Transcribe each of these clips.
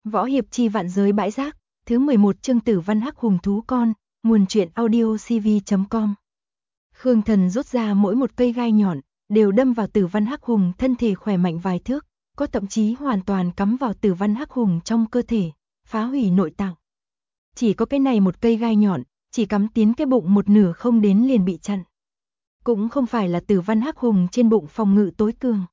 Võ hiệp chi vạn giới bãi rác, thứ 11 chương Tử Văn Hắc Hùng thú con, nguồn truyện audio cv.com. Khương Thần rút ra mỗi một cây gai nhọn, đều đâm vào Tử Văn Hắc Hùng thân thể khỏe mạnh vài thước, có thậm chí hoàn toàn cắm vào Tử Văn Hắc Hùng trong cơ thể, phá hủy nội tạng. Chỉ có cái này một cây gai nhọn, chỉ cắm tiến cái bụng một nửa không đến liền bị chặn. Cũng không phải là Tử Văn Hắc Hùng trên bụng phòng ngự tối cường,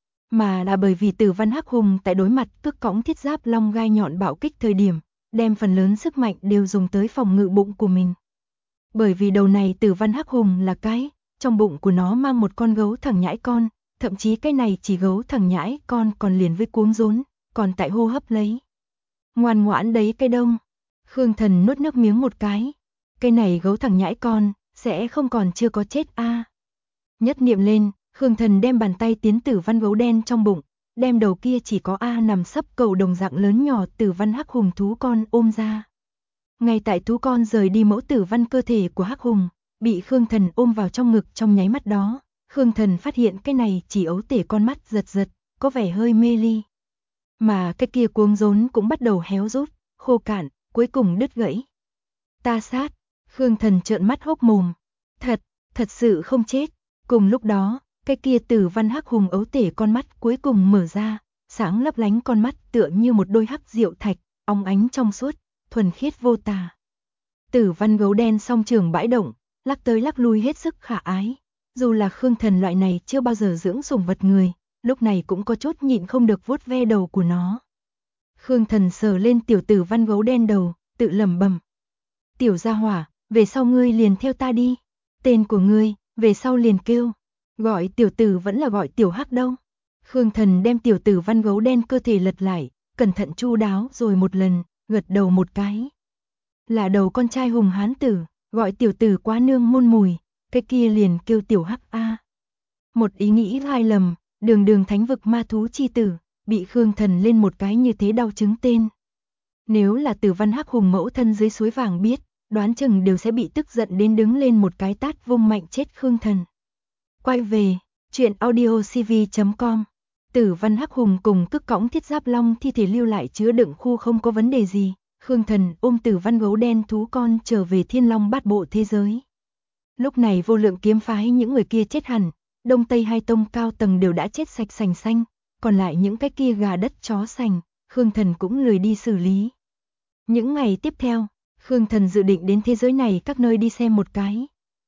mà là bởi vì Tử Văn Hắc Hùng tại đối mặt cước cõng thiết giáp long gai nhọn bạo kích thời điểm, đem phần lớn sức mạnh đều dùng tới phòng ngự bụng của mình. Bởi vì đầu này Tử Văn Hắc Hùng là cái, trong bụng của nó mang một con gấu thẳng nhãi con, thậm chí cái này chỉ gấu thẳng nhãi con còn liền với cuống rốn, còn tại hô hấp lấy. Ngoan ngoãn đấy cái đông. Khương Thần nuốt nước miếng một cái này gấu thẳng nhãi con, sẽ không còn chưa có chết a. Nhất niệm lên, Khương Thần đem bàn tay tiến Tử Văn gấu đen trong bụng, đem đầu kia chỉ có nằm sấp cầu đồng dạng lớn nhỏ Tử Văn Hắc Hùng thú con ôm ra. Ngay tại thú con rời đi mẫu Tử Văn cơ thể của Hắc Hùng, bị Khương Thần ôm vào trong ngực trong nháy mắt đó, Khương Thần phát hiện cái này chỉ ấu tể con mắt giật giật, có vẻ hơi mê ly. Mà cái kia cuống rốn cũng bắt đầu héo rút, khô cạn, cuối cùng đứt gãy. Ta sát, Khương Thần trợn mắt hốc mồm. Thật sự không chết. Cùng lúc đó, cái kia Tử Văn Hắc Hùng ấu tể con mắt cuối cùng mở ra, sáng lấp lánh con mắt tựa như một đôi hắc diệu thạch, óng ánh trong suốt, thuần khiết vô tà. Tử Văn gấu đen song trường bãi động, lắc tới lắc lui hết sức khả ái. Dù là Khương Thần loại này chưa bao giờ dưỡng sủng vật người, lúc này cũng có chút nhịn không được vuốt ve đầu của nó. Khương Thần sờ lên tiểu Tử Văn gấu đen đầu, tự lẩm bẩm: "Tiểu gia hỏa, về sau ngươi liền theo ta đi. Tên của ngươi, về sau liền kêu. Gọi tiểu tử vẫn là gọi tiểu hắc đâu." Khương Thần đem tiểu Tử Văn gấu đen cơ thể lật lại, cẩn thận chu đáo rồi một lần, gật đầu một cái. Là đầu con trai hùng hán tử, gọi tiểu tử quá nương môn mùi, cái kia liền kêu tiểu hắc a. Một ý nghĩ hai lầm, đường thánh vực ma thú chi tử, bị Khương Thần lên một cái như thế đau chứng tên. Nếu là Tử Văn Hắc Hùng mẫu thân dưới suối vàng biết, đoán chừng đều sẽ bị tức giận đến đứng lên một cái tát vung mạnh chết Khương Thần. Quay về, truyện audio cv.com. Tử Văn Hắc Hùng cùng cước cõng thiết giáp long thi thể lưu lại chứa đựng khu không có vấn đề gì. Khương Thần ôm Tử Văn gấu đen thú con trở về Thiên Long bát bộ thế giới. Lúc này Vô Lượng kiếm phái những người kia chết hẳn, Đông Tây hai tông cao tầng đều đã chết sạch sành xanh, còn lại những cái kia gà đất chó sành, Khương Thần cũng lười đi xử lý. Những ngày tiếp theo, Khương Thần dự định đến thế giới này các nơi đi xem một cái.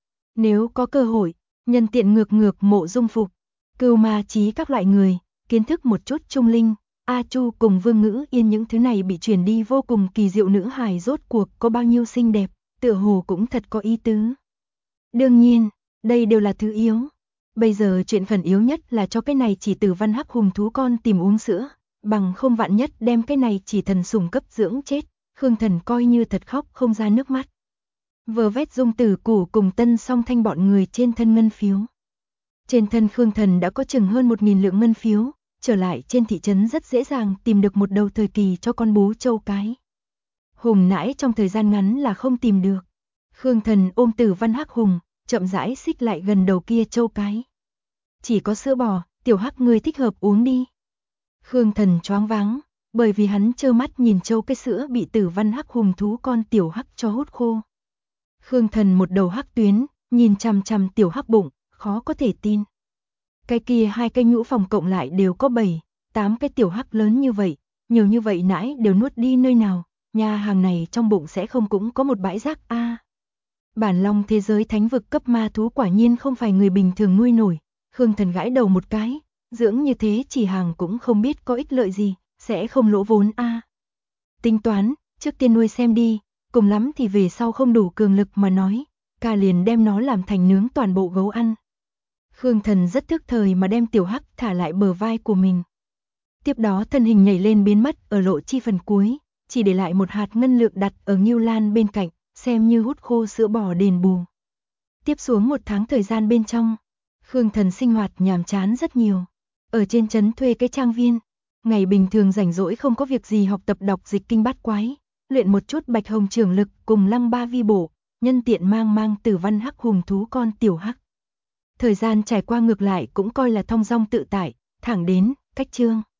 Nếu có cơ hội, nhân tiện ngược Mộ Dung Phục, Cưu Ma Chí các loại người, kiến thức một chút Trung Linh, A Chu cùng Vương Ngữ Yên những thứ này bị truyền đi vô cùng kỳ diệu nữ hài rốt cuộc có bao nhiêu xinh đẹp, tựa hồ cũng thật có ý tứ. Đương nhiên, đây đều là thứ yếu. Bây giờ chuyện khẩn yếu nhất là cho cái này chỉ Tử Văn Hắc Hùng thú con tìm uống sữa, bằng không vạn nhất đem cái này chỉ thần sủng cấp dưỡng chết, Khương Thần coi như thật khóc không ra nước mắt. Vờ vét Dung Tử Củ cùng Tân Song Thanh bọn người trên thân ngân phiếu. Trên thân Khương Thần đã có chừng hơn 1.000 lượng ngân phiếu, trở lại trên thị trấn rất dễ dàng tìm được một đầu thời kỳ cho con bú trâu cái. Hùng nãi trong thời gian ngắn là không tìm được. Khương Thần ôm Tử Văn Hắc Hùng, chậm rãi xích lại gần đầu kia trâu cái. Chỉ có sữa bò, tiểu hắc ngươi thích hợp uống đi. Khương Thần choáng váng, bởi vì hắn trơ mắt nhìn trâu cái sữa bị Tử Văn Hắc Hùng thú con tiểu hắc cho hút khô. Khương Thần một đầu hắc tuyến, nhìn chằm chằm tiểu hắc bụng, khó có thể tin. Cái kia hai cái nhũ phòng cộng lại đều có 7, 8 cái tiểu hắc lớn như vậy, nhiều như vậy nãi đều nuốt đi nơi nào, nhà hàng này trong bụng sẽ không cũng có một bãi rác a. Bản long thế giới thánh vực cấp ma thú quả nhiên không phải người bình thường nuôi nổi. Khương Thần gãi đầu một cái, dưỡng như thế chỉ hàng cũng không biết có ích lợi gì, sẽ không lỗ vốn a. Tính toán, trước tiên nuôi xem đi, cùng lắm thì về sau không đủ cường lực mà nói, ca liền đem nó làm thành nướng toàn bộ gấu ăn. Khương Thần rất thức thời mà đem tiểu hắc thả lại bờ vai của mình. Tiếp đó thân hình nhảy lên biến mất ở lộ chi phần cuối, chỉ để lại một hạt ngân lượng đặt ở Ngưu Lan bên cạnh, xem như hút khô sữa bò đền bù. Tiếp xuống 1 tháng thời gian bên trong, Khương Thần sinh hoạt nhàm chán rất nhiều. Ở trên trấn thuê cái trang viên, ngày bình thường rảnh rỗi không có việc gì học tập đọc dịch kinh bát quái, luyện một chút Bạch Hồng trưởng lực cùng Lăng Ba vi bổ, nhân tiện mang Tử Văn Hắc Hùng thú con tiểu hắc. Thời gian trải qua ngược lại cũng coi là thong dong tự tại, thẳng đến cách chương